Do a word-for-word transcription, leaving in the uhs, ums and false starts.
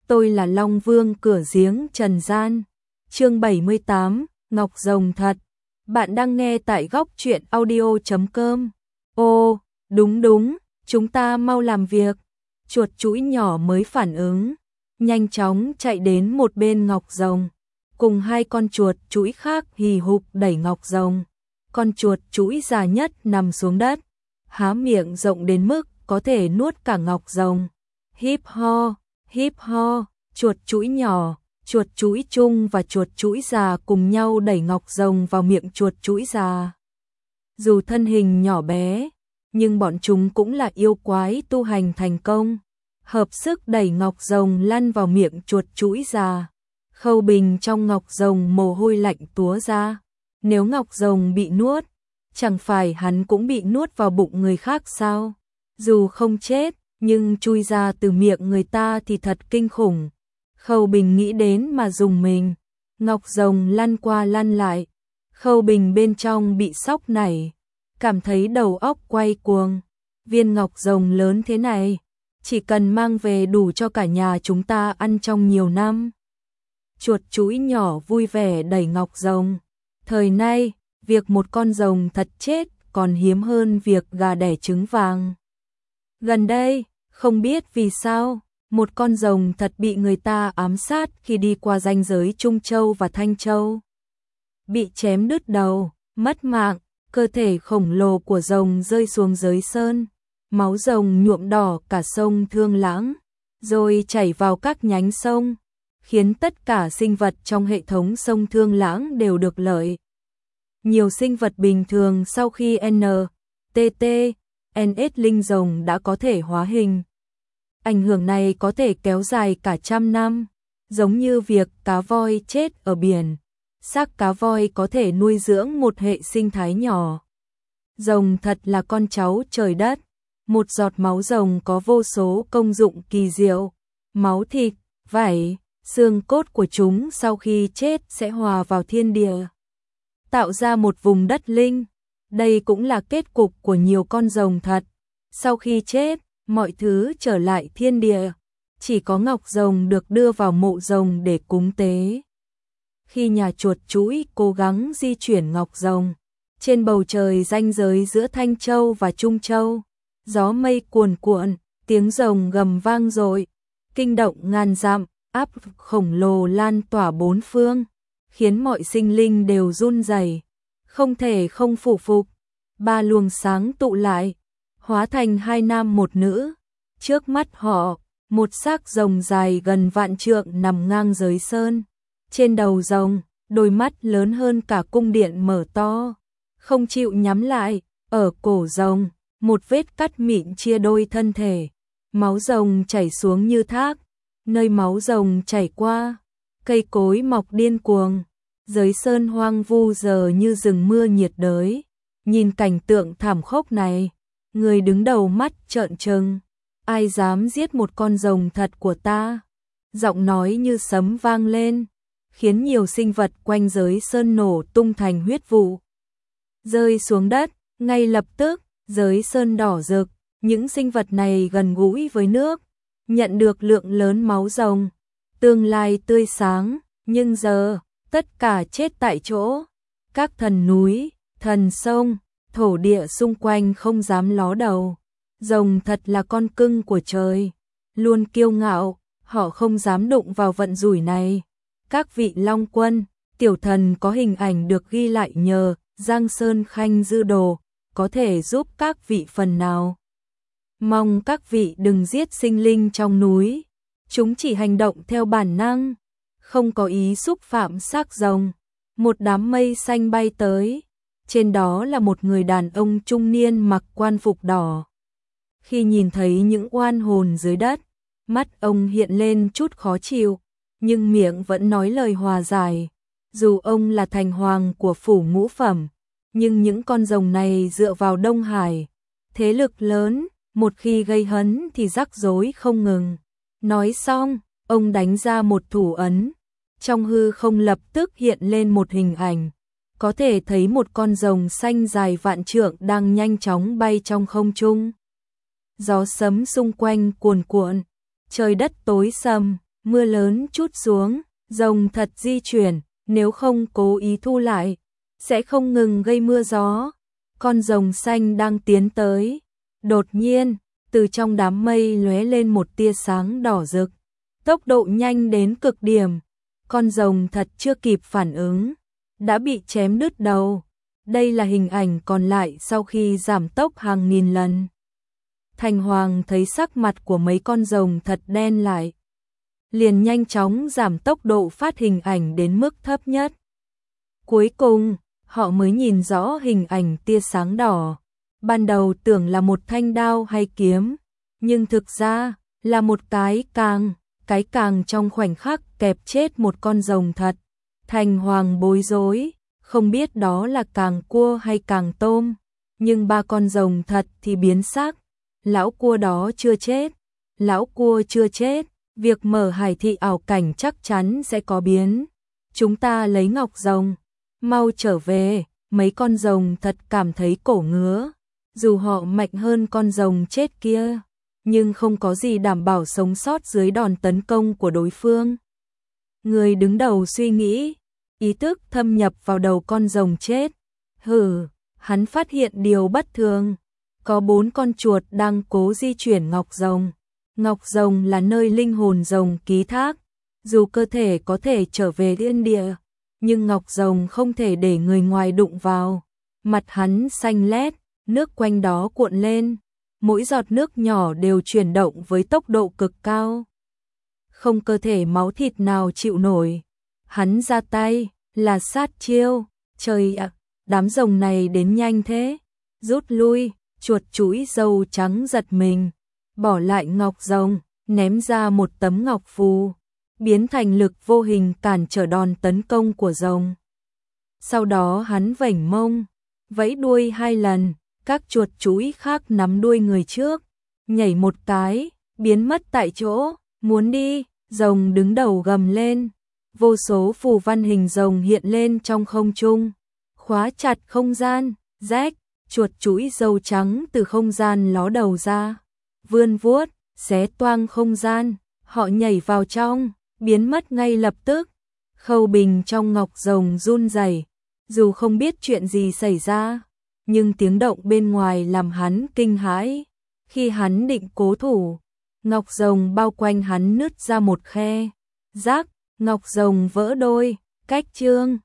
tôi là Long Vương cửa giếng trần gian. Chương bảy mươi tám, Ngọc Rồng thật. Bạn đang nghe tại góc truyện audio chấm com. Ô, đúng đúng, chúng ta mau làm việc. Chuột chũi nhỏ mới phản ứng, nhanh chóng chạy đến một bên Ngọc Rồng, cùng hai con chuột chũi khác hì hục đẩy Ngọc Rồng. Con chuột chũi già nhất nằm xuống đất, há miệng rộng đến mức có thể nuốt cả Ngọc Rồng. Híp ho, híp ho, chuột chũi nhỏ, chuột chũi chung và chuột chũi già cùng nhau đẩy Ngọc Rồng vào miệng chuột chũi già. Dù thân hình nhỏ bé, nhưng bọn chúng cũng là yêu quái tu hành thành công, hợp sức đẩy Ngọc Rồng lăn vào miệng chuột chũi già. Khâu Bình trong Ngọc Rồng mồ hôi lạnh túa ra, nếu Ngọc Rồng bị nuốt, chẳng phải hắn cũng bị nuốt vào bụng người khác sao? Dù không chết, nhưng chui ra từ miệng người ta thì thật kinh khủng. Khâu Bình nghĩ đến mà dùng mình. Ngọc Rồng lăn qua lăn lại, Khâu Bình bên trong bị sốc nảy, cảm thấy đầu óc quay cuồng. Viên Ngọc Rồng lớn thế này, chỉ cần mang về đủ cho cả nhà chúng ta ăn trong nhiều năm. Chuột chũi nhỏ vui vẻ đẩy Ngọc Rồng. Thời nay, việc một con rồng thật chết còn hiếm hơn việc gà đẻ trứng vàng. Gần đây, không biết vì sao, một con rồng thật bị người ta ám sát khi đi qua ranh giới Trung Châu và Thanh Châu. Bị chém đứt đầu, mất mạng, cơ thể khổng lồ của rồng rơi xuống giới sơn. Máu rồng nhuộm đỏ cả sông Thương Lãng, rồi chảy vào các nhánh sông, khiến tất cả sinh vật trong hệ thống sông Thương Lãng đều được lợi. Nhiều sinh vật bình thường sau khi N, T T, N S linh rồng đã có thể hóa hình. Ảnh hưởng này có thể kéo dài cả trăm năm, giống như việc cá voi chết ở biển. Xác cá voi có thể nuôi dưỡng một hệ sinh thái nhỏ. Rồng thật là con cháu trời đất. Một giọt máu rồng có vô số công dụng kỳ diệu. Máu thịt, vảy, xương cốt của chúng sau khi chết sẽ hòa vào thiên địa, tạo ra một vùng đất linh. Đây cũng là kết cục của nhiều con rồng thật. Sau khi chết, mọi thứ trở lại thiên địa. Chỉ có Ngọc Rồng được đưa vào mộ rồng để cúng tế. Khi nhà chuột chũi cố gắng di chuyển Ngọc Rồng, trên bầu trời ranh giới giữa Thanh Châu và Trung Châu, gió mây cuồn cuộn, tiếng rồng gầm vang dội, kinh động ngàn dặm, áp khổng lồ lan tỏa bốn phương, khiến mọi sinh linh đều run rẩy, không thể không phủ phục. Ba luồng sáng tụ lại, hóa thành hai nam một nữ. Trước mắt họ, một xác rồng dài gần vạn trượng nằm ngang giới sơn. Trên đầu rồng, đôi mắt lớn hơn cả cung điện mở to, không chịu nhắm lại. Ở cổ rồng, một vết cắt mịn chia đôi thân thể. Máu rồng chảy xuống như thác. Nơi máu rồng chảy qua, cây cối mọc điên cuồng. Giới sơn hoang vu giờ như rừng mưa nhiệt đới. Nhìn cảnh tượng thảm khốc này, người đứng đầu mắt trợn trừng. Ai dám giết một con rồng thật của ta? Giọng nói như sấm vang lên, khiến nhiều sinh vật quanh giới sơn nổ tung thành huyết vụ, rơi xuống đất. Ngay lập tức, giới sơn đỏ rực. Những sinh vật này gần gũi với nước, nhận được lượng lớn máu rồng, tương lai tươi sáng. Nhưng giờ, tất cả chết tại chỗ. Các thần núi, thần sông, thổ địa xung quanh không dám ló đầu. Rồng thật là con cưng của trời, luôn kiêu ngạo, họ không dám đụng vào vận rủi này. Các vị Long Quân, tiểu thần có hình ảnh được ghi lại nhờ Giang Sơn Khanh Dư Đồ, có thể giúp các vị phần nào. Mong các vị đừng giết sinh linh trong núi, chúng chỉ hành động theo bản năng, không có ý xúc phạm xác rồng. Một đám mây xanh bay tới, trên đó là một người đàn ông trung niên mặc quan phục đỏ. Khi nhìn thấy những oan hồn dưới đất, mắt ông hiện lên chút khó chịu, nhưng miệng vẫn nói lời hòa giải. Dù ông là thành hoàng của phủ ngũ phẩm, nhưng những con rồng này dựa vào Đông Hải, thế lực lớn, một khi gây hấn thì rắc rối không ngừng. Nói xong, ông đánh ra một thủ ấn. Trong hư không lập tức hiện lên một hình ảnh, có thể thấy một con rồng xanh dài vạn trượng đang nhanh chóng bay trong không trung. Gió sấm xung quanh cuồn cuộn, trời đất tối sầm, Mưa lớn trút xuống, rồng thật di chuyển, nếu không cố ý thu lại, sẽ không ngừng gây mưa gió. Con rồng xanh đang tiến tới. Đột nhiên, từ trong đám mây lóe lên một tia sáng đỏ rực. Tốc độ nhanh đến cực điểm. Con rồng thật chưa kịp phản ứng, đã bị chém đứt đầu. Đây là hình ảnh còn lại sau khi giảm tốc hàng nghìn lần. Thành Hoàng thấy sắc mặt của mấy con rồng thật đen lại, liền nhanh chóng giảm tốc độ phát hình ảnh đến mức thấp nhất. Cuối cùng, họ mới nhìn rõ hình ảnh tia sáng đỏ. Ban đầu tưởng là một thanh đao hay kiếm, nhưng thực ra là một cái càng, cái càng trong khoảnh khắc kẹp chết một con rồng thật. Thành Hoàng bối rối, không biết đó là càng cua hay càng tôm, nhưng ba con rồng thật thì biến sắc. Lão cua đó chưa chết, lão cua chưa chết, việc mở hải thị ảo cảnh chắc chắn sẽ có biến. Chúng ta lấy ngọc rồng, mau trở về. Mấy con rồng thật cảm thấy cổ ngứa, dù họ mạnh hơn con rồng chết kia, nhưng không có gì đảm bảo sống sót dưới đòn tấn công của đối phương. Người đứng đầu suy nghĩ, ý thức thâm nhập vào đầu con rồng chết. Hừ, hắn phát hiện điều bất thường. Có bốn con chuột đang cố di chuyển ngọc rồng. Ngọc rồng là nơi linh hồn rồng ký thác. Dù cơ thể có thể trở về thiên địa, nhưng ngọc rồng không thể để người ngoài đụng vào. Mặt hắn xanh lét, nước quanh đó cuộn lên. Mỗi giọt nước nhỏ đều chuyển động với tốc độ cực cao. Không cơ thể máu thịt nào chịu nổi. Hắn ra tay, là sát chiêu. Trời ạ, đám rồng này đến nhanh thế. Rút lui, chuột chuỗi râu trắng giật mình. Bỏ lại ngọc rồng, ném ra một tấm ngọc phù, biến thành lực vô hình cản trở đòn tấn công của rồng. Sau đó hắn vểnh mông, vẫy đuôi hai lần, các chuột chuỗi khác nắm đuôi người trước, nhảy một cái, biến mất tại chỗ. Muốn đi, rồng đứng đầu gầm lên. Vô số phù văn hình rồng hiện lên trong không trung, khóa chặt không gian. Rách, chuột chuỗi râu trắng từ không gian ló đầu ra, vươn vuốt, xé toang không gian. Họ nhảy vào trong, biến mất ngay lập tức. Khâu Bình trong ngọc rồng run rẩy, dù không biết chuyện gì xảy ra, nhưng tiếng động bên ngoài làm hắn kinh hãi. Khi hắn định cố thủ, ngọc rồng bao quanh hắn nứt ra một khe. Rác, ngọc rồng vỡ đôi. Cách chương